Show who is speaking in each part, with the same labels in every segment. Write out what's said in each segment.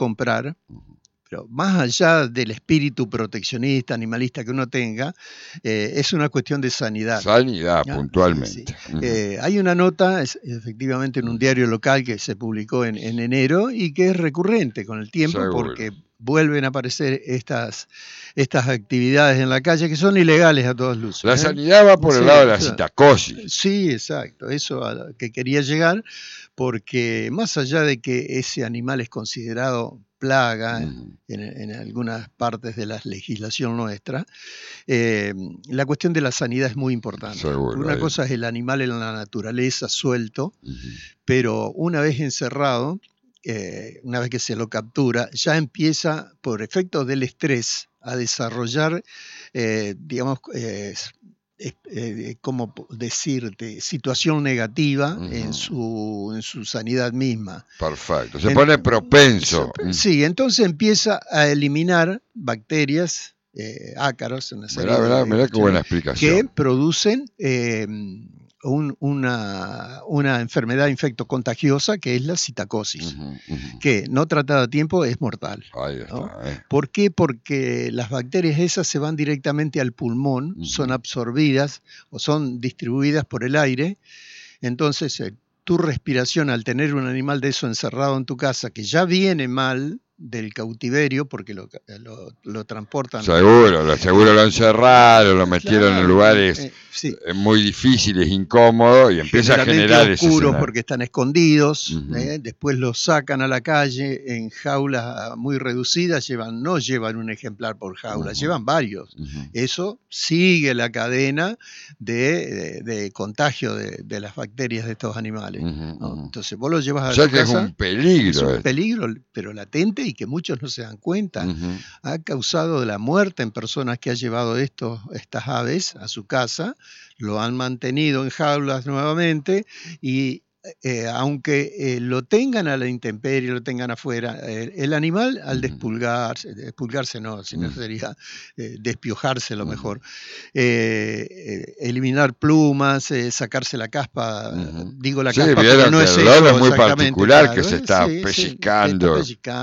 Speaker 1: comprar, pero más allá del espíritu proteccionista, animalista que uno tenga, es una cuestión de sanidad.
Speaker 2: Sanidad,
Speaker 1: ¿no?
Speaker 2: puntualmente.
Speaker 1: Sí. Hay una nota, efectivamente, en un diario local que se publicó en enero y que es recurrente con el tiempo. Seguro. Porque vuelven a aparecer estas actividades en la calle que son ilegales a todas luces.
Speaker 2: La sanidad va por el lado de la citacosis.
Speaker 1: Sí, exacto, eso a lo que quería llegar, porque más allá de que ese animal es considerado plaga en algunas partes de la legislación nuestra, la cuestión de la sanidad es muy importante.
Speaker 2: Seguro,
Speaker 1: una cosa es el animal en la naturaleza suelto, pero una vez encerrado, una vez que se lo captura, ya empieza, por efectos del estrés, a desarrollar, ¿cómo decirte? Situación negativa en su sanidad misma.
Speaker 2: Perfecto, se pone propenso.
Speaker 1: Sí, entonces empieza a eliminar bacterias, ácaros,
Speaker 2: mirá qué buena explicación.
Speaker 1: que producen una enfermedad infectocontagiosa que es la citacosis, que no tratada a tiempo es mortal.
Speaker 2: Ahí está,
Speaker 1: ¿no? ¿Por qué? Porque las bacterias esas se van directamente al pulmón, son absorbidas o son distribuidas por el aire, entonces tu respiración al tener un animal de eso encerrado en tu casa que ya viene mal del cautiverio porque lo transportan.
Speaker 2: Seguro lo encerraron, lo metieron en lugares muy difíciles, incómodos, y empieza a generar ese
Speaker 1: oscuros porque están escondidos. Después los sacan a la calle en jaulas muy reducidas, no llevan un ejemplar por jaula, llevan varios. Eso sigue la cadena de contagio de las bacterias de estos animales. ¿no? Entonces vos lo llevas a tu casa.
Speaker 2: Que es un peligro.
Speaker 1: Es un peligro, pero latente y que muchos no se dan cuenta. Ha causado la muerte en personas que han llevado estas aves a su casa, lo han mantenido en jaulas nuevamente y aunque lo tengan a la intemperie, lo tengan afuera, el animal al despulgarse no, sino sería despiojarse lo mejor, eliminar plumas, sacarse la caspa, digo la caspa porque no es eso,
Speaker 2: es muy particular, que se está pellizcando.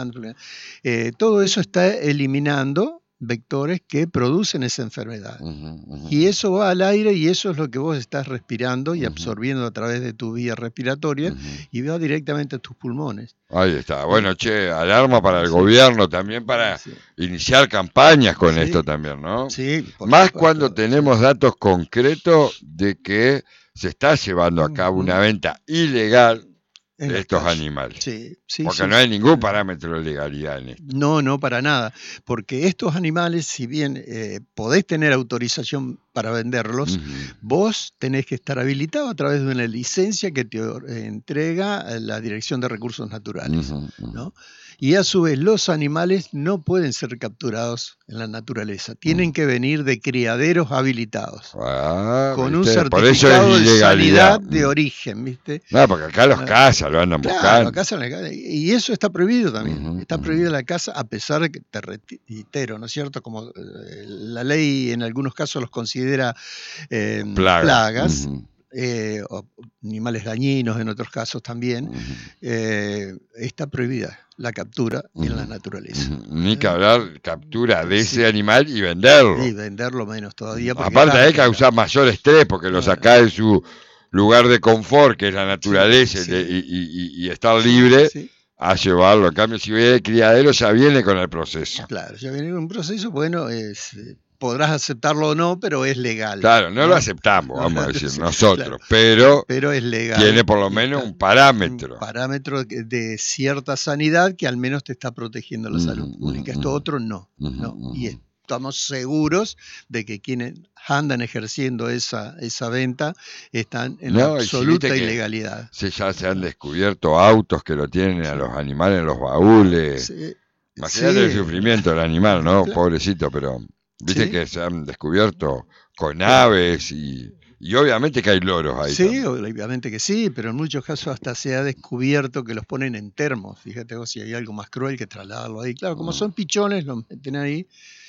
Speaker 1: Todo eso está eliminando vectores que producen esa enfermedad. Y eso va al aire y eso es lo que vos estás respirando y absorbiendo a través de tu vía respiratoria y va directamente a tus pulmones.
Speaker 2: Ahí está. Bueno, alarma para el gobierno también para iniciar campañas con esto también, ¿no?
Speaker 1: Sí.
Speaker 2: Más supuesto, cuando tenemos datos concretos de que se está llevando a cabo una venta ilegal de estos animales. Porque no hay ningún parámetro de legalidad en esto.
Speaker 1: No, para nada. Porque estos animales, si bien podés tener autorización para venderlos, vos tenés que estar habilitado a través de una licencia que te entrega la Dirección de Recursos Naturales. ¿no? Y a su vez, los animales no pueden ser capturados en la naturaleza. Tienen que venir de criaderos habilitados. Con un certificado de sanidad de origen, ¿viste?
Speaker 2: No, porque acá los cazan, lo andan buscando.
Speaker 1: Y eso está prohibido también. Está prohibida la caza, a pesar de que, te reitero, ¿no es cierto? Como la ley en algunos casos los considera plagas. O animales dañinos en otros casos también, está prohibida la captura en la naturaleza.
Speaker 2: Ni que hablar captura de ese animal y venderlo.
Speaker 1: Y venderlo menos todavía.
Speaker 2: Aparte hay que causar mayor estrés porque lo sacás de su lugar de confort, que es la naturaleza, y estar libre. A llevarlo. En cambio, si viene de criadero, ya viene con el proceso.
Speaker 1: Claro, ya viene con un proceso, bueno, podrás aceptarlo o no, pero es legal.
Speaker 2: Claro, no lo aceptamos, vamos a decir, nosotros, claro, pero
Speaker 1: es legal.
Speaker 2: Tiene por lo menos un parámetro.
Speaker 1: Un parámetro de cierta sanidad que al menos te está protegiendo la salud pública. Esto otro no. Y estamos seguros de que quienes andan ejerciendo esa venta están en absoluta ilegalidad.
Speaker 2: Ya se han descubierto autos que lo tienen a los animales en los baúles. Imagínate el sufrimiento del animal, ¿no? Claro. Pobrecito, pero viste que se han descubierto con aves y obviamente que hay loros ahí.
Speaker 1: Sí, también. Obviamente que sí, pero en muchos casos hasta se ha descubierto que los ponen en termos. Fíjate vos si hay algo más cruel que trasladarlo ahí. Claro, como son pichones, los meten ahí.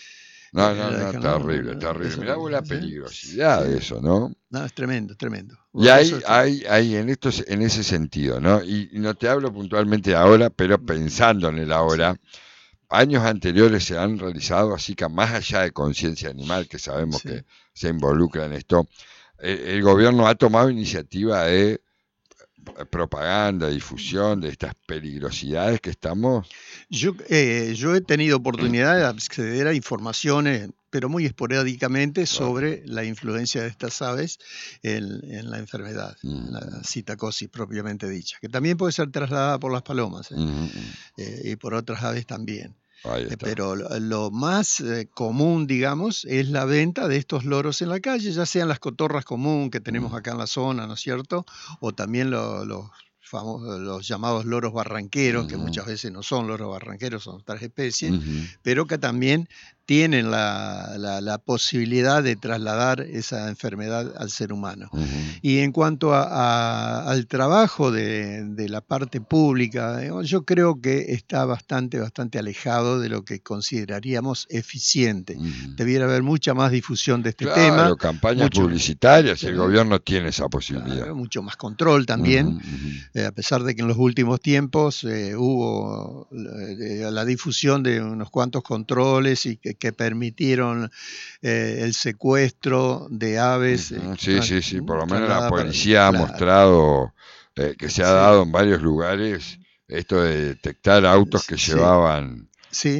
Speaker 2: No, terrible, terrible. Mirá vos la peligrosidad de eso, ¿no?
Speaker 1: No, es tremendo, tremendo.
Speaker 2: Y hay en ese sentido, ¿no? Y no te hablo puntualmente ahora, pero pensando en el ahora, años anteriores se han realizado, así que más allá de conciencia animal, que sabemos que se involucra en esto, el gobierno ha tomado iniciativa de propaganda, difusión de estas peligrosidades que estamos.
Speaker 1: Yo he tenido oportunidad de acceder a informaciones, pero muy esporádicamente, sobre la influencia de estas aves en la enfermedad, la citacosis propiamente dicha, que también puede ser trasladada por las palomas y por otras aves también. Pero lo más común, digamos, es la venta de estos loros en la calle, ya sean las cotorras común que tenemos acá en la zona, ¿no es cierto? O también los llamados loros barranqueros, que muchas veces no son loros barranqueros, son otras especies, pero que también tienen la posibilidad de trasladar esa enfermedad al ser humano. Y en cuanto al trabajo de la parte pública, yo creo que está bastante alejado de lo que consideraríamos eficiente. Debiera haber mucha más difusión de este tema.
Speaker 2: Claro, campañas publicitarias, el gobierno tiene esa posibilidad.
Speaker 1: Claro, mucho más control también, a pesar de que en los últimos tiempos hubo la difusión de unos cuantos controles y que permitieron el secuestro de aves.
Speaker 2: Sí, por lo menos la policía ha mostrado que se ha dado en varios lugares esto de detectar autos que llevaban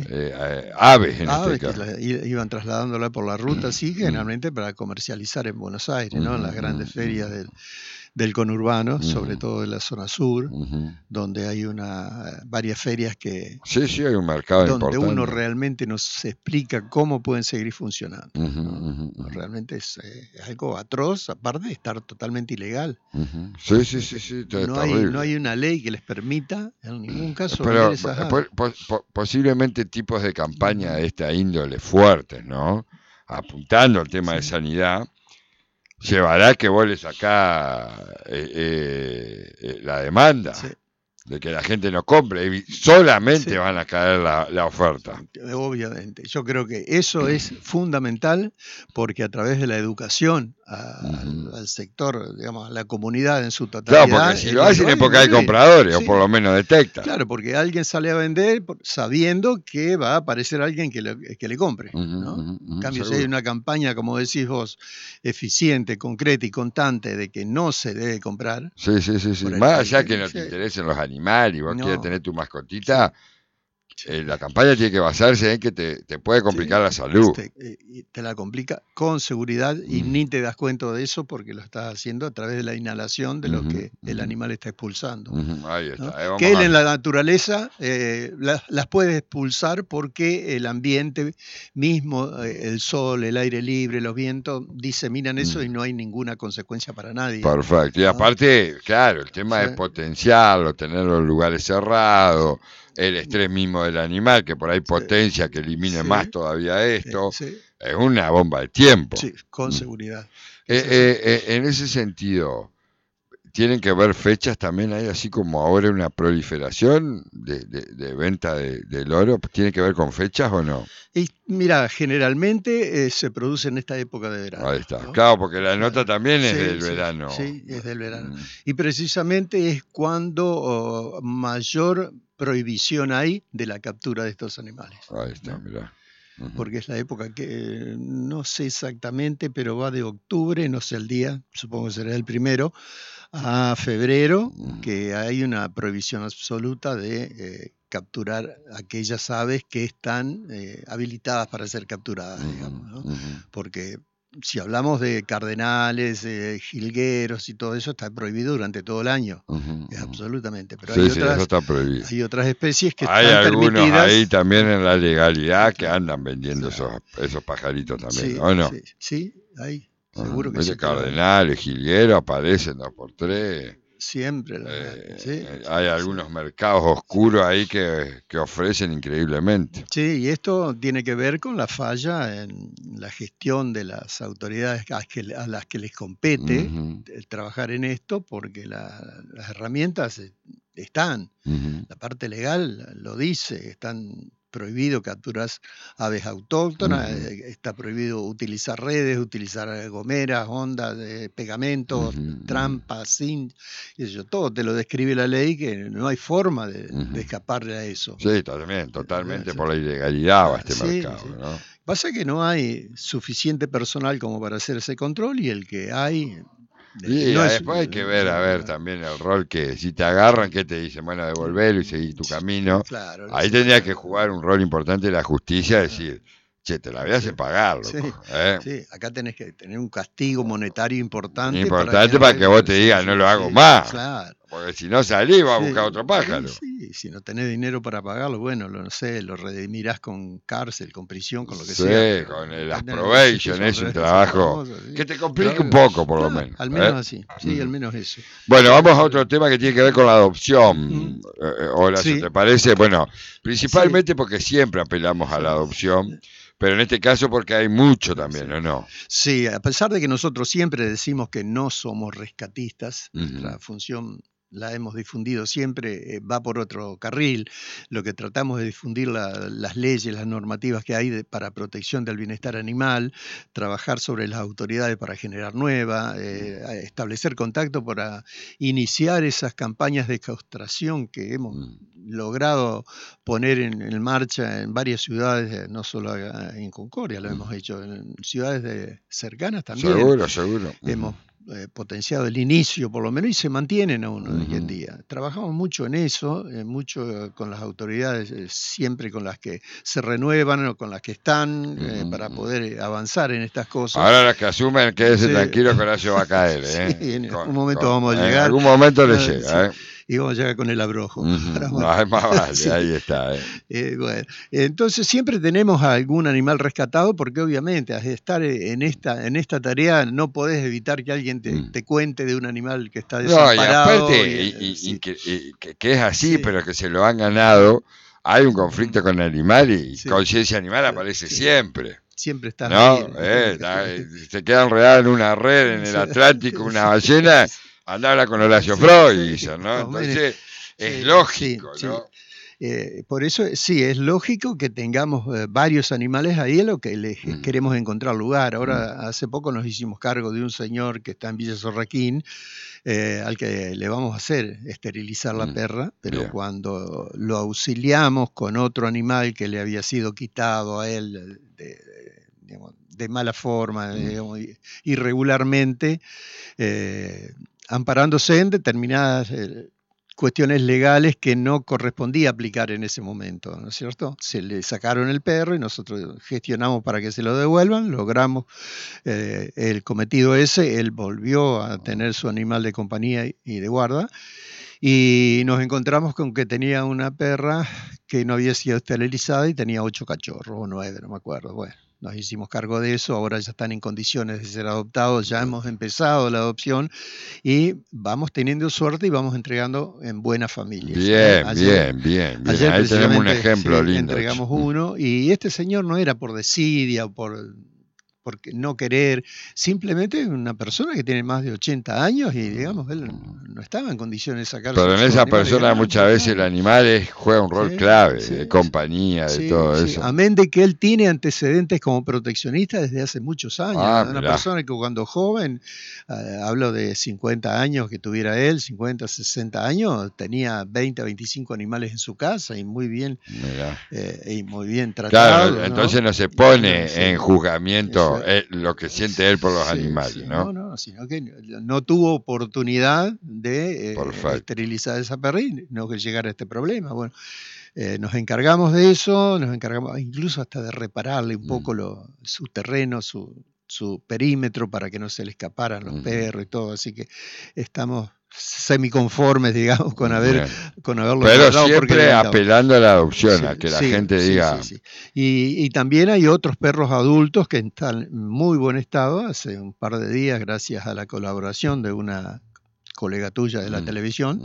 Speaker 2: aves en este caso.
Speaker 1: Que iban trasladándola por la ruta, generalmente para comercializar en Buenos Aires, ¿no? En las grandes ferias del conurbano, sobre todo en la zona sur, donde hay varias ferias que
Speaker 2: hay un mercado
Speaker 1: donde
Speaker 2: importante.
Speaker 1: Uno realmente nos explica cómo pueden seguir funcionando. Realmente es algo atroz, aparte de estar totalmente ilegal. No hay una ley que les permita en ningún caso vender esas aves.
Speaker 2: Posiblemente tipos de campaña de esta índole fuertes, ¿no? Apuntando al tema de sanidad, llevará que vos le sacás la demanda de que la gente no compre y solamente van a caer la oferta.
Speaker 1: Obviamente, yo creo que eso es fundamental, porque a través de la educación al sector, digamos, a la comunidad en su totalidad.
Speaker 2: Claro, porque si lo hacen es porque hay compradores, o por lo menos detectan.
Speaker 1: Claro, porque alguien sale a vender sabiendo que va a aparecer alguien que le compre, ¿no? En cambio, si hay una campaña, como decís vos, eficiente, concreta y constante de que no se debe comprar.
Speaker 2: Más allá que no te interesen los animales y vos quieres tener tu mascotita, la campaña tiene que basarse en que te puede complicar la salud.
Speaker 1: Te la complica con seguridad y ni te das cuenta de eso, porque lo estás haciendo a través de la inhalación de lo que el animal está expulsando.
Speaker 2: Ahí está.
Speaker 1: ¿No? Que él en la naturaleza las puede expulsar, porque el ambiente mismo, el sol, el aire libre, los vientos, diseminan eso y no hay ninguna consecuencia para nadie.
Speaker 2: Perfecto. Y aparte, claro, el tema de potenciarlo, tenerlo en lugares cerrados, el estrés mismo del animal, que por ahí potencia, que elimine más todavía esto, es una bomba de tiempo.
Speaker 1: Sí, con seguridad.
Speaker 2: En ese sentido, ¿tienen que ver fechas también? ¿Hay así como ahora una proliferación de venta del oro? ¿Tiene que ver con fechas o no?
Speaker 1: Y mira, generalmente se produce en esta época de verano.
Speaker 2: Ahí está. ¿No? Claro, porque la nota también es del verano.
Speaker 1: Sí, es del verano. Y precisamente es cuando mayor prohibición hay de la captura de estos animales.
Speaker 2: Ahí está, mirá.
Speaker 1: Porque es la época que no sé exactamente, pero va de octubre, no sé el día, supongo que será el 1, a febrero, que hay una prohibición absoluta de capturar aquellas aves que están habilitadas para ser capturadas, digamos, ¿no? Porque si hablamos de cardenales, jilgueros y todo eso, está prohibido durante todo el año. Absolutamente. Pero
Speaker 2: eso está prohibido.
Speaker 1: Hay otras especies que
Speaker 2: hay
Speaker 1: están
Speaker 2: algunos
Speaker 1: permitidas.
Speaker 2: Ahí también en la legalidad que andan vendiendo esos pajaritos también, ¿o no?
Speaker 1: Sí, hay. Seguro que sí.
Speaker 2: Cardenales, jilgueros aparecen 2x3.
Speaker 1: Siempre.
Speaker 2: Hay algunos mercados oscuros ahí que ofrecen increíblemente.
Speaker 1: Sí, y esto tiene que ver con la falla en la gestión de las autoridades a las que les compete trabajar en esto, porque las herramientas están. La parte legal lo dice, están prohibido capturar aves autóctonas, está prohibido utilizar redes, utilizar gomeras, ondas, pegamentos, trampas, todo te lo describe la ley, que no hay forma de escaparle a eso.
Speaker 2: Sí, totalmente por la ilegalidad va este mercado, ¿no?
Speaker 1: Pasa que no hay suficiente personal como para hacer ese control, y el que hay...
Speaker 2: Y después hay que ver también el rol que si te agarran, ¿qué te dicen? Bueno, devolverlo y seguir tu camino.
Speaker 1: Claro,
Speaker 2: ahí tendría que jugar un rol importante la justicia, decir, che, te la voy a hacer pagar, loco.
Speaker 1: Sí, acá tenés que tener un castigo monetario importante.
Speaker 2: Para que vos te digas, no lo hago más.
Speaker 1: Claro.
Speaker 2: Porque si no salís, vas a buscar otro pájaro.
Speaker 1: Sí, si no tenés dinero para pagarlo, bueno, no sé, lo redimirás con cárcel, con prisión, con lo que sea.
Speaker 2: Sí, con el probation, es un trabajo que te complique un poco, por lo menos.
Speaker 1: Al menos así, sí, al menos eso.
Speaker 2: Bueno, vamos a otro tema que tiene que ver con la adopción. Horacio, ¿te parece? Bueno, principalmente porque siempre apelamos a la adopción. Pero en este caso porque hay mucho también, ¿o no?
Speaker 1: Sí, a pesar de que nosotros siempre decimos que no somos rescatistas, nuestra función la hemos difundido siempre, va por otro carril. Lo que tratamos de difundir las leyes, las normativas que hay para protección del bienestar animal, trabajar sobre las autoridades para generar nuevas, establecer contacto para iniciar esas campañas de castración que hemos logrado poner en marcha en varias ciudades, no solo en Concordia, lo hemos hecho en ciudades cercanas también.
Speaker 2: Seguro.
Speaker 1: Hemos potenciado el inicio, por lo menos, y se mantienen aún hoy en día. Trabajamos mucho en eso, mucho con las autoridades, siempre con las que se renuevan o con las que están, para poder avanzar en estas cosas.
Speaker 2: Ahora las que asumen, quédese tranquilo que Horacio va a caer.
Speaker 1: Sí, en algún momento vamos a llegar.
Speaker 2: En algún momento le llega.
Speaker 1: Y vamos a llegar con el abrojo.
Speaker 2: Más vale, ahí está.
Speaker 1: Bueno, entonces siempre tenemos a algún animal rescatado, porque obviamente al estar en esta tarea no podés evitar que alguien te cuente de un animal que está desamparado.
Speaker 2: No, y aparte, que es así, pero que se lo han ganado. Hay un conflicto con el animal y conciencia animal aparece siempre.
Speaker 1: Siempre está.
Speaker 2: ¿No? Se queda enredado en una red en el Atlántico, una ballena. Andaba con Horacio Freud, ¿no? Entonces, es lógico, ¿no?
Speaker 1: Por eso, sí, es lógico que tengamos varios animales ahí, a lo que les queremos encontrar lugar. Ahora, hace poco nos hicimos cargo de un señor que está en Villa Sorraquín, al que le vamos a hacer esterilizar la perra, pero cuando lo auxiliamos con otro animal que le había sido quitado a él de mala forma, irregularmente, amparándose en determinadas cuestiones legales que no correspondía aplicar en ese momento, ¿no es cierto? Se le sacaron el perro y nosotros gestionamos para que se lo devuelvan, logramos el cometido ese, él volvió a tener su animal de compañía y de guarda, y nos encontramos con que tenía una perra que no había sido esterilizada y tenía 8 cachorros, o 9, no me acuerdo, bueno. Nos hicimos cargo de eso, ahora ya están en condiciones de ser adoptados, ya hemos empezado la adopción y vamos teniendo suerte y vamos entregando en buenas familias.
Speaker 2: Bien. Ayer ahí tenemos un ejemplo lindo.
Speaker 1: Entregamos uno y este señor no era por desidia o por no querer, simplemente una persona que tiene más de 80 años y digamos, él no estaba en condiciones de sacarse.
Speaker 2: Pero en esa persona muchas veces el animal juega un rol clave, de compañía, de todo eso.
Speaker 1: Amén de que él tiene antecedentes como proteccionista desde hace muchos años. Una persona que cuando joven, hablo de 50 años que tuviera él, 50, 60 años, tenía 20, 25 animales en su casa y muy bien tratado.
Speaker 2: Claro, entonces no se pone en juzgamiento lo que siente él por los animales, ¿no?
Speaker 1: No, sino que no tuvo oportunidad de esterilizar esa perra y no que llegara a este problema. Bueno, nos encargamos de eso, nos encargamos incluso hasta de repararle un poco su terreno, su perímetro para que no se le escaparan los perros y todo, así que estamos semiconformes, digamos, con haberlo.
Speaker 2: Pero siempre apelando a la adopción, a que la gente diga.
Speaker 1: Y también hay otros perros adultos que están en muy buen estado. Hace un par de días, gracias a la colaboración de una colega tuya de la televisión,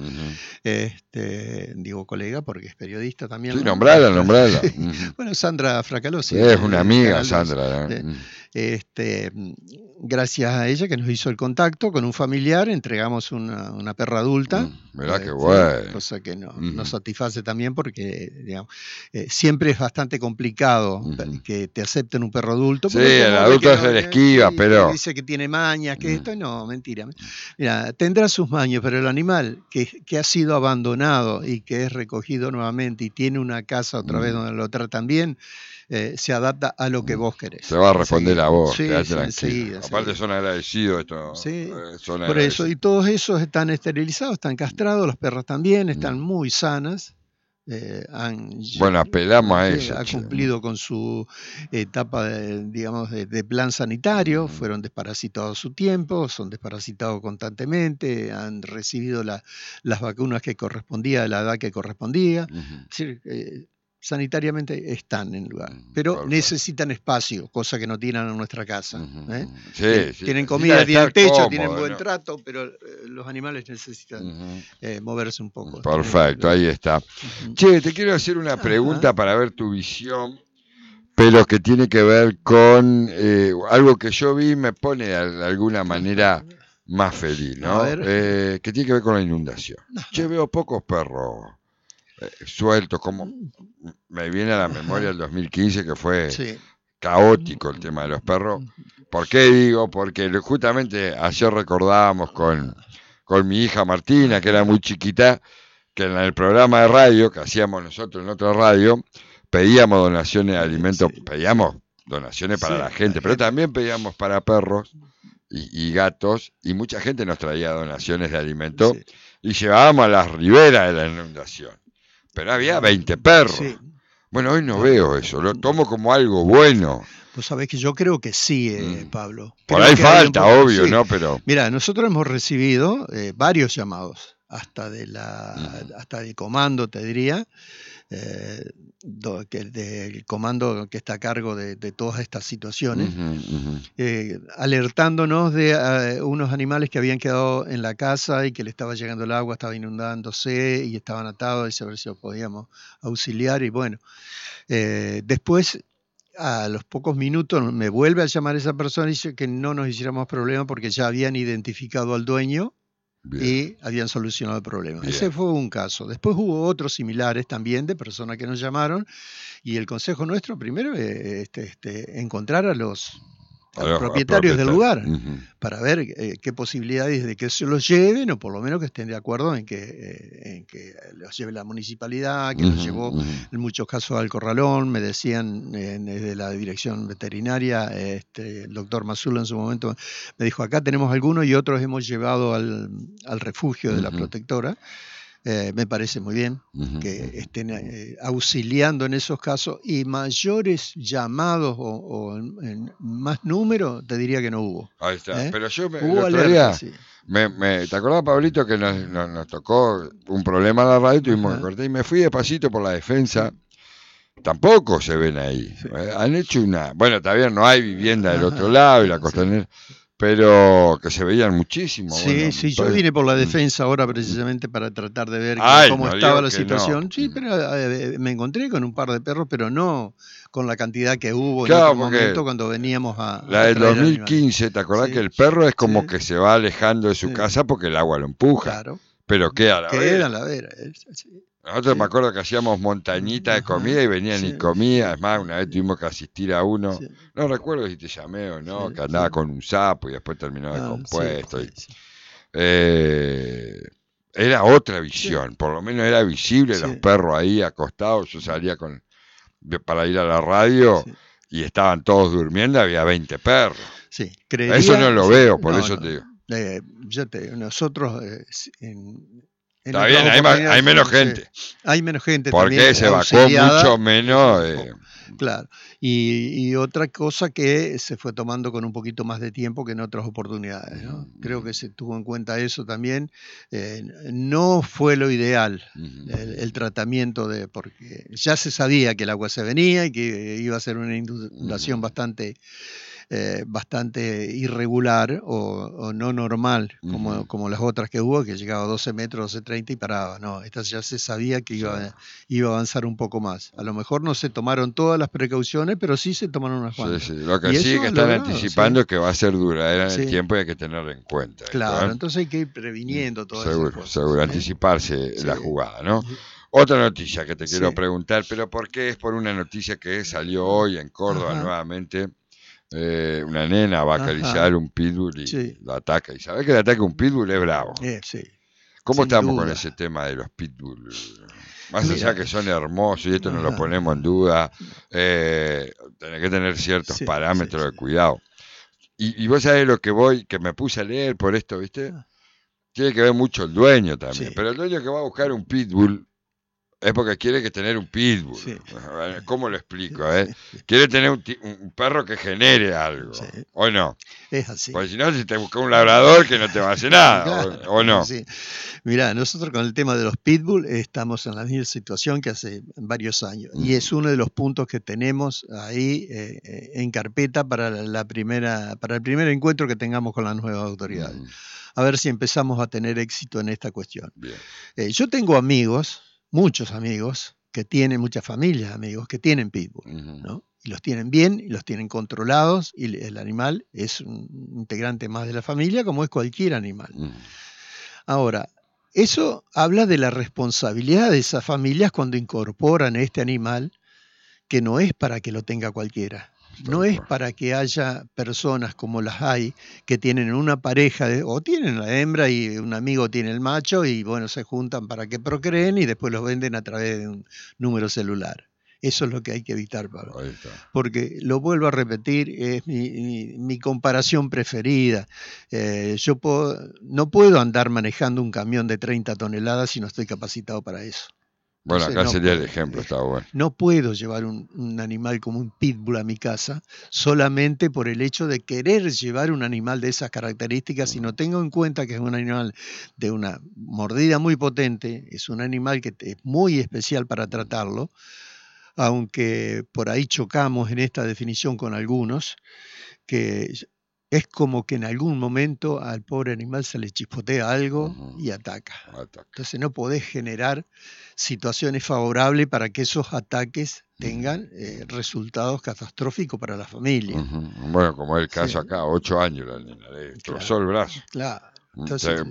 Speaker 1: digo colega porque es periodista también.
Speaker 2: Sí, nombrala.
Speaker 1: Bueno, Sandra Fracalosi.
Speaker 2: Es una amiga, Sandra.
Speaker 1: gracias a ella que nos hizo el contacto con un familiar, entregamos una perra adulta.
Speaker 2: Mirá qué bueno.
Speaker 1: Cosa que nos satisface también porque, digamos, siempre es bastante complicado que te acepten un perro adulto.
Speaker 2: Sí, el adulto se le esquiva, pero...
Speaker 1: Dice que tiene mañas, que esto, no, mentira. Mira, tendrá sus mañas, pero el animal que ha sido abandonado y que es recogido nuevamente y tiene una casa otra vez donde lo tratan bien, se adapta a lo que vos querés.
Speaker 2: Se va a responder a vos,
Speaker 1: sí,
Speaker 2: quedate tranquilo. Aparte son agradecidos esto.
Speaker 1: Sí, por eso, y todos esos están esterilizados, están castrados, las perras también, están muy sanas.
Speaker 2: Bueno, apelamos a eso.
Speaker 1: Ha cumplido con su etapa, de plan sanitario, fueron desparasitados a su tiempo, son desparasitados constantemente, han recibido las vacunas que correspondía, a la edad que correspondía. Es decir, sanitariamente están en lugar, pero necesitan espacio, cosa que no tienen en nuestra casa. Tienen comida, tienen techo, cómodo, tienen buen trato, pero los animales necesitan moverse un poco.
Speaker 2: Perfecto, ahí está. Che, te quiero hacer una pregunta para ver tu visión, pero que tiene que ver con algo que yo vi me pone de alguna manera más feliz, ¿no? Que tiene que ver con la inundación. Yo veo pocos perros sueltos, como me viene a la memoria el 2015 que fue caótico el tema de los perros. ¿Por qué digo? Porque justamente ayer recordábamos con mi hija Martina, que era muy chiquita, que en el programa de radio que hacíamos nosotros en otra radio, pedíamos donaciones de alimentos, pedíamos donaciones para la gente, pero también pedíamos para perros y gatos, y mucha gente nos traía donaciones de alimentos y llevábamos a las riberas de la inundación. Pero había 20 perros. Bueno, hoy no veo eso, lo tomo como algo bueno.
Speaker 1: Pues sabés que yo creo que sí, Pablo.
Speaker 2: Por ahí falta, obvio, ¿no? Pero...
Speaker 1: Mira, nosotros hemos recibido varios llamados, hasta del comando, te diría, del comando que está a cargo de todas estas situaciones, alertándonos de unos animales que habían quedado en la casa y que le estaba llegando el agua, estaba inundándose y estaban atados, y saber si los podíamos auxiliar. Y bueno, después, a los pocos minutos, me vuelve a llamar esa persona y dice que no nos hiciéramos problema porque ya habían identificado al dueño. Bien. Y habían solucionado el problema. Bien. Ese fue un caso. Después hubo otros similares también de personas que nos llamaron, y el consejo nuestro primero es encontrar a los propietarios del lugar para ver qué posibilidades de que se los lleven, o por lo menos que estén de acuerdo en que los lleve la municipalidad, que los llevó en muchos casos al corralón. Me decían desde la dirección veterinaria, el doctor Mazula en su momento me dijo: acá tenemos algunos y otros hemos llevado al refugio de la protectora. Me parece muy bien que estén auxiliando en esos casos, y mayores llamados o en más número, te diría que no hubo.
Speaker 2: Ahí está. Pero yo
Speaker 1: hubo alerta,
Speaker 2: ¿te acordás, Pablito, que nos tocó un problema en la radio, tuvimos que cortar, y me fui despacito por la defensa? Tampoco se ven ahí. Han hecho bueno, todavía no hay vivienda del otro lado y la costanera, pero que se veían muchísimo.
Speaker 1: Sí, yo vine por la defensa ahora precisamente para tratar de ver cómo estaba la situación. Sí, pero me encontré con un par de perros, pero no con la cantidad que hubo en otro momento cuando veníamos a...
Speaker 2: La del 2015, ¿te acordás que el perro es como que se va alejando de su casa porque el agua lo empuja?
Speaker 1: Claro.
Speaker 2: Pero queda a la vera.
Speaker 1: Queda a la vera.
Speaker 2: Nosotros me acuerdo que hacíamos montañita de comida y venían y comían. Es más, una vez tuvimos que asistir a uno, no recuerdo si te llamé o no, que andaba con un sapo y después terminó descompuesto. Era otra visión, por lo menos era visible los perros ahí acostados. Yo salía para ir a la radio y estaban todos durmiendo, había 20 perros. Eso no lo veo, por eso te digo.
Speaker 1: Nosotros...
Speaker 2: Está bien, hay menos gente.
Speaker 1: Hay menos gente
Speaker 2: porque
Speaker 1: también.
Speaker 2: Se evacuó mucho menos.
Speaker 1: Claro. Y otra cosa que se fue tomando con un poquito más de tiempo que en otras oportunidades, ¿no? Creo que se tuvo en cuenta eso también. No fue lo ideal el tratamiento, porque ya se sabía que el agua se venía y que iba a ser una inundación bastante bastante irregular o no normal, como las otras que hubo, que llegaba a 12 metros, 12:30 y paraba. No, esta ya se sabía que iba a avanzar un poco más. A lo mejor no se tomaron todas las precauciones, pero sí se tomaron unas cuantas.
Speaker 2: Sí. Lo que sí es que están anticipando que va a ser duradera en el tiempo y hay que tenerlo en cuenta.
Speaker 1: Claro, entonces hay que ir previniendo todas esas cosas.
Speaker 2: Seguro, anticiparse la jugada, ¿no? Otra noticia que te quiero preguntar, pero ¿por qué? Es por una noticia que salió hoy en Córdoba nuevamente. Una nena va a acariciar un pitbull y lo ataca. Y sabés que el ataque a un pitbull es bravo. ¿Cómo
Speaker 1: Sin
Speaker 2: estamos
Speaker 1: duda.
Speaker 2: con ese tema de los pitbull? Más allá que son hermosos y esto no lo ponemos en duda, tenés que tener ciertos parámetros de cuidado. Y vos sabés lo que que me puse a leer por esto, ¿viste? Tiene que ver mucho el dueño también. Pero el dueño que va a buscar un pitbull es porque quiere que tener un pitbull. ¿Cómo lo explico? Quiere tener un perro que genere algo. ¿O no?
Speaker 1: Es así.
Speaker 2: Porque si no, si te busca un labrador que no te va a hacer nada. Claro, ¿o no?
Speaker 1: Sí. Mirá, nosotros con el tema de los pitbull estamos en la misma situación que hace varios años. Y es uno de los puntos que tenemos ahí en carpeta para el primer encuentro que tengamos con las nuevas autoridades. A ver si empezamos a tener éxito en esta cuestión. Yo tengo amigos, muchos amigos, muchas familias de amigos que tienen pitbull, ¿no? Y los tienen bien, y los tienen controlados, y el animal es un integrante más de la familia, como es cualquier animal. Ahora, eso habla de la responsabilidad de esas familias cuando incorporan este animal, que no es para que lo tenga cualquiera. No es para que haya personas como las hay, que tienen una pareja, o tienen la hembra y un amigo tiene el macho, y bueno, se juntan para que procreen y después los venden a través de un número celular. Eso es lo que hay que evitar, Pablo. Porque, lo vuelvo a repetir, es mi comparación preferida. Yo no puedo andar manejando un camión de 30 toneladas si no estoy capacitado para eso.
Speaker 2: Bueno, acá sería el ejemplo, está bueno.
Speaker 1: No puedo llevar un animal como un pitbull a mi casa solamente por el hecho de querer llevar un animal de esas características, si no tengo en cuenta que es un animal de una mordida muy potente, es un animal que es muy especial para tratarlo, aunque por ahí chocamos en esta definición con algunos, que es como que en algún momento al pobre animal se le chispotea algo y ataca. Entonces no podés generar situaciones favorables para que esos ataques tengan resultados catastróficos para la familia.
Speaker 2: Bueno, como es el caso acá, 8 años la nena, le destrozó el brazo.
Speaker 1: Claro.
Speaker 2: Entonces,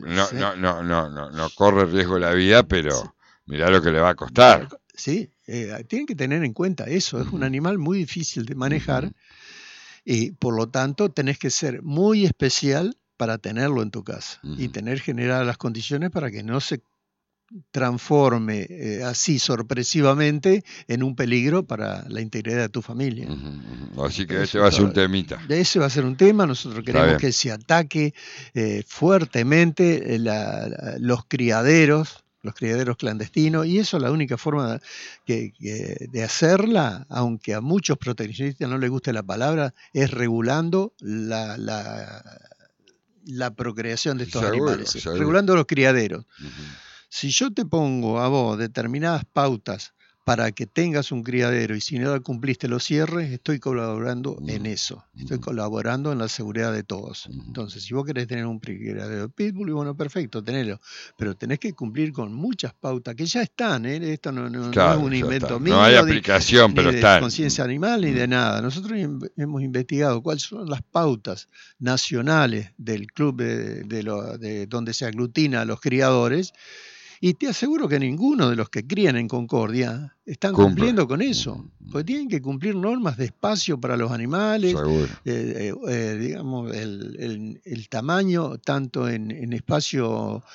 Speaker 2: no corre riesgo la vida, pero mirá lo que le va a costar.
Speaker 1: Sí, tienen que tener en cuenta eso, es un animal muy difícil de manejar. Y por lo tanto tenés que ser muy especial para tenerlo en tu casa y tener generadas las condiciones para que no se transforme así sorpresivamente en un peligro para la integridad de tu familia.
Speaker 2: Así que ese va a ser un temita.
Speaker 1: Ese va a ser un tema. Nosotros queremos que se ataque fuertemente los criaderos clandestinos, y eso es la única forma de hacerla, aunque a muchos proteccionistas no les guste la palabra, es regulando la procreación de estos animales, regulando los criaderos. Si yo te pongo a vos determinadas pautas para que tengas un criadero y si no cumpliste los cierres, estoy colaborando en eso. Estoy colaborando en la seguridad de todos. Entonces, si vos querés tener un criadero de pitbull, y bueno, perfecto, tenelo. Pero tenés que cumplir con muchas pautas que ya están. Esto no es un invento mío.
Speaker 2: No hay aplicación, pero están.
Speaker 1: Ni de conciencia animal, ni de nada. Nosotros hemos investigado cuáles son las pautas nacionales del club de donde se aglutina a los criadores. Y te aseguro que ninguno de los que crían en Concordia están cumpliendo con eso. Porque tienen que cumplir normas de espacio para los animales, digamos, el tamaño, tanto en espacio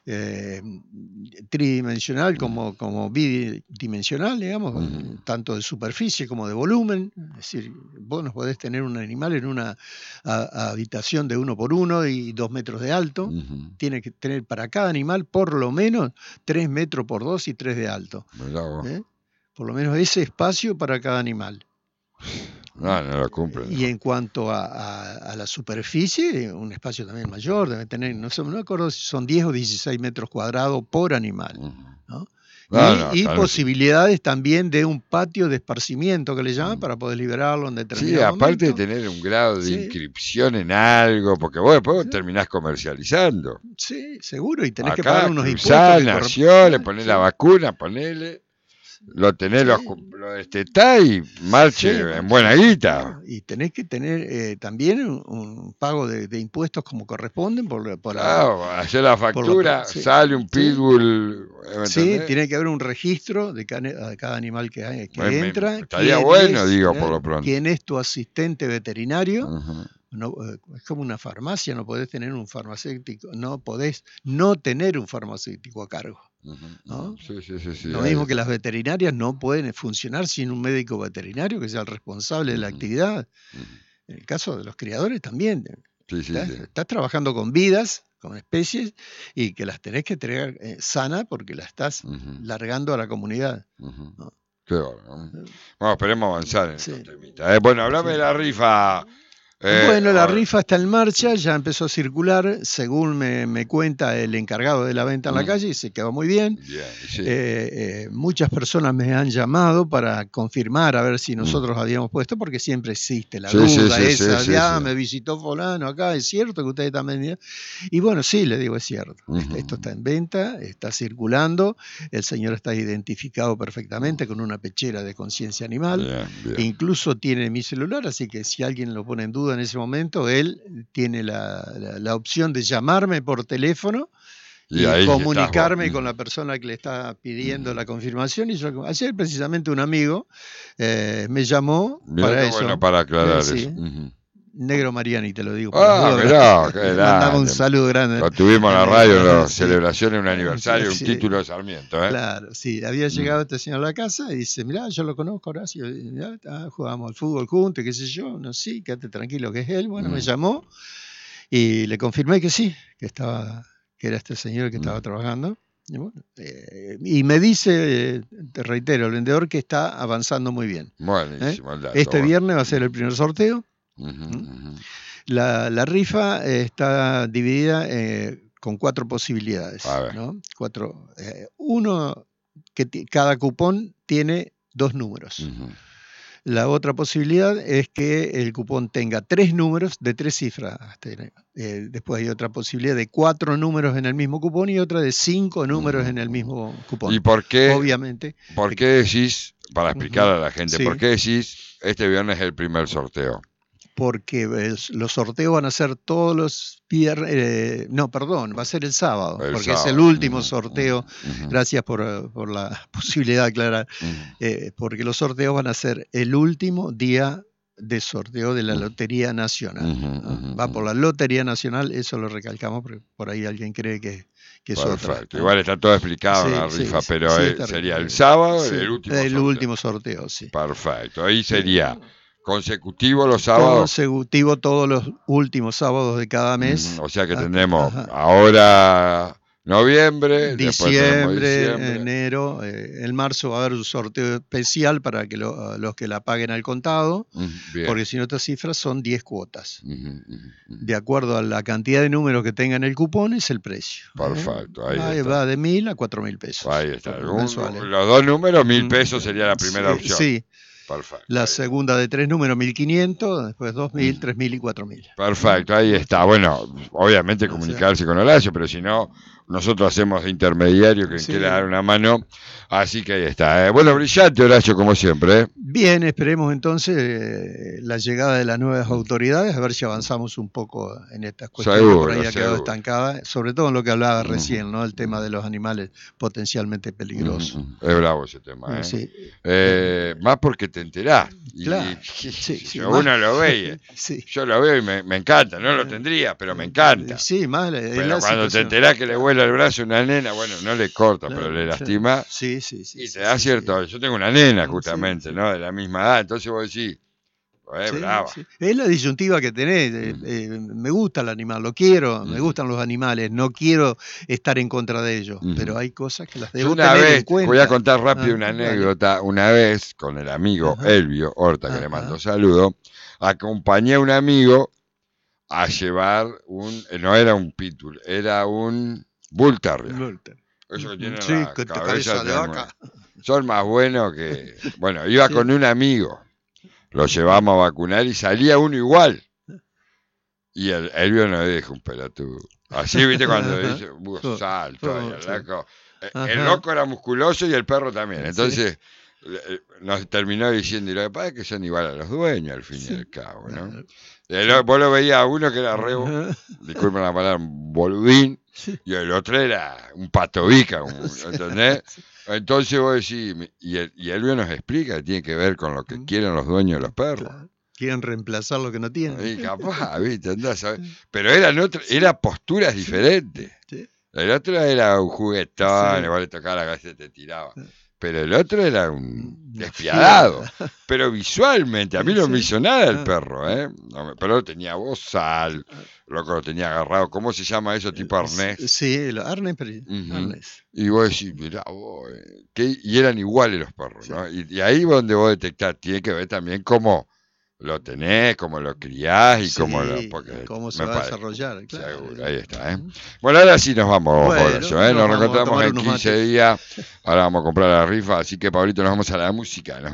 Speaker 1: tridimensional como bidimensional, digamos, tanto de superficie como de volumen. Es decir, vos no podés tener un animal en una habitación de 1 por 1 y 2 metros de alto. Tiene que tener para cada animal por lo menos 3 metros por 2 y 3 de alto. Por lo menos ese espacio para cada animal.
Speaker 2: No lo cumplen.
Speaker 1: Y en cuanto a la superficie, un espacio también mayor, debe tener, no me acuerdo si son 10 o 16 metros cuadrados por animal, ¿no? Y posibilidades también de un patio de esparcimiento que le llaman para poder liberarlo en determinado momento.
Speaker 2: Sí, aparte de tener un grado de inscripción en algo, porque vos después terminás comercializando.
Speaker 1: Sí, seguro, y tenés que pagar unos impuestos.
Speaker 2: Nació, le ponés la vacuna, ponele, lo tenés, lo destetás y marche en buena guita.
Speaker 1: Y tenés que tener también un pago de impuestos como corresponden.
Speaker 2: Hacer la factura, sale un pitbull.
Speaker 1: Sí, tiene que haber un registro de cada animal que entra.
Speaker 2: Estaría bueno, por lo pronto.
Speaker 1: ¿Quién es tu asistente veterinario? No, es como una farmacia, no podés tener un farmacéutico, no podés no tener un farmacéutico a cargo. ¿No?
Speaker 2: Sí,
Speaker 1: lo mismo que las veterinarias no pueden funcionar sin un médico veterinario que sea el responsable de la actividad. En el caso de los criadores también. Estás trabajando con vidas, con especies, y que las tenés que tener sana porque las estás largando a la comunidad. ¿No?
Speaker 2: Qué bueno. Bueno, esperemos avanzar en estos temitas. Bueno, hablame de la rifa.
Speaker 1: Bueno, la rifa está en marcha, ya empezó a circular, según me cuenta el encargado de la venta en la calle, y se quedó muy bien. Muchas personas me han llamado para confirmar a ver si nosotros habíamos puesto, porque siempre existe la duda esa, me visitó fulano acá, ¿es cierto que ustedes están vendiendo? Y bueno, sí, le digo, es cierto. Esto está en venta, está circulando, el señor está identificado perfectamente con una pechera de conciencia animal, incluso tiene mi celular, así que si alguien lo pone en duda en ese momento, él tiene la opción de llamarme por teléfono y comunicarme con la persona que le está pidiendo la confirmación. Y ayer precisamente un amigo me llamó para eso.
Speaker 2: Bueno, para aclarar eso.
Speaker 1: Negro Mariani, te lo digo.
Speaker 2: Mirá, qué
Speaker 1: mandamos un saludo grande.
Speaker 2: Lo tuvimos en la radio, la celebración de un aniversario, un título de Sarmiento.
Speaker 1: Claro, sí. Había llegado este señor a la casa y dice, mirá, yo lo conozco, Horacio. Jugábamos al fútbol juntos, qué sé yo. No, sí, quédate tranquilo que es él. Bueno, me llamó y le confirmé que sí, que era este señor que estaba trabajando. Y, bueno, y me dice, te reitero, el vendedor, que está avanzando muy bien.
Speaker 2: Buenísimo, el dato,
Speaker 1: este viernes va a ser el primer sorteo. La rifa está dividida con 4 posibilidades, ¿no? Uno, que cada cupón tiene 2 números. La otra posibilidad es que el cupón tenga 3 números de 3 cifras. Después hay otra posibilidad de 4 números en el mismo cupón y otra de 5 números en el mismo cupón.
Speaker 2: ¿Y por qué?
Speaker 1: Obviamente.
Speaker 2: ¿Por qué decís, para explicar a la gente, por qué decís este viernes es el primer sorteo?
Speaker 1: Porque los sorteos van a ser todos los viernes, va a ser el sábado, porque es el último sorteo. Gracias por la posibilidad de aclarar, porque los sorteos van a ser el último día de sorteo de la Lotería Nacional. Va por la Lotería Nacional, eso lo recalcamos, porque por ahí alguien cree que es otra.
Speaker 2: Igual está todo explicado en la rifa, pero sería el sábado el último sorteo. Perfecto, ahí sería... ¿Consecutivo los sábados?
Speaker 1: Consecutivo todos los últimos sábados de cada mes.
Speaker 2: O sea que tenemos ahora noviembre,
Speaker 1: diciembre, enero, en marzo va a haber un sorteo especial para que los que la paguen al contado, porque si no estas cifras son 10 cuotas. De acuerdo a la cantidad de números que tenga en el cupón es el precio.
Speaker 2: Perfecto,
Speaker 1: ahí va de 1.000 a 4.000 pesos.
Speaker 2: Ahí está. Los 2 números, 1.000 pesos sería la primera opción.
Speaker 1: Sí.
Speaker 2: Perfecto.
Speaker 1: La segunda de 3 números, 1.500, después 2.000, 3.000 y 4.000.
Speaker 2: Perfecto, ahí está. Bueno, obviamente comunicarse con Horacio, pero si no, nosotros hacemos de intermediario que quiera dar una mano. Así que ahí está. Bueno, brillante, Horacio, como siempre.
Speaker 1: Bien, esperemos entonces la llegada de las nuevas autoridades, a ver si avanzamos un poco en estas cuestiones que por ahí ha quedado estancada, sobre todo en lo que hablaba recién, ¿no? El tema de los animales potencialmente peligrosos.
Speaker 2: Es bravo ese tema, más porque te enterás.
Speaker 1: Claro.
Speaker 2: Uno lo ve. Yo lo veo y me encanta. No lo tendría, pero me encanta.
Speaker 1: Sí, más
Speaker 2: pero cuando te enterás que le vuela el brazo a una nena, bueno, no le corta, pero le lastima.
Speaker 1: Sí.
Speaker 2: Y te da cierto. Yo tengo una nena, justamente, ¿no? De la misma edad. Entonces vos decís, brava.
Speaker 1: Es la disyuntiva que tenés. Me gusta el animal, lo quiero, me gustan los animales, no quiero estar en contra de ellos, pero hay cosas que las debo tener en cuenta.
Speaker 2: Voy a contar rápido una anécdota. Una vez, con el amigo Elvio Horta, que le mando saludo, acompañé a un amigo a llevar no era un pitbull, era un Bull Terrier. Esos que tienen
Speaker 1: Sí,
Speaker 2: la
Speaker 1: con
Speaker 2: cabeza
Speaker 1: de vaca.
Speaker 2: Son más buenos que... Bueno, iba con un amigo, lo llevamos a vacunar y salía uno igual. Y el Elvio no dijo un pelotudo. Así, viste, cuando dice, salto ahí, el loco. El loco era musculoso y el perro también. Entonces, nos terminó diciendo, y lo que pasa es que son igual a los dueños, al fin y al cabo, ¿no? Vos lo veías a uno que era disculpen la palabra, un boludín, y el otro era un patobica, ¿entendés? Entonces vos decís, y Elvio nos explica que tiene que ver con lo que quieren los dueños de los perros.
Speaker 1: Claro. Quieren reemplazar lo que no tienen.
Speaker 2: Y capaz, ¿viste? Andás a ver. Pero eran posturas diferentes.
Speaker 1: Sí.
Speaker 2: El otro era un juguetón, igual le tocaba la cabeza y te tiraba. Pero el otro era un despiadado. Pero visualmente, a mí no me hizo nada el perro, ¿eh? Pero tenía bozal, loco lo tenía agarrado. ¿Cómo se llama eso? Tipo arnés.
Speaker 1: Sí, el arnés. Arnés.
Speaker 2: Y vos decís, mirá vos, y eran iguales los perros, ¿no? Y ahí es donde vos detectás, tiene que ver también cómo lo tenés, cómo lo criás y
Speaker 1: cómo se va a desarrollar. Claro.
Speaker 2: Seguro, ahí está, ¿eh? Bueno, ahora sí nos vamos, Horacio, ¿eh? Nos reencontramos en 15 días. Ahora vamos a comprar la rifa, así que, Pablito, nos vamos a la música.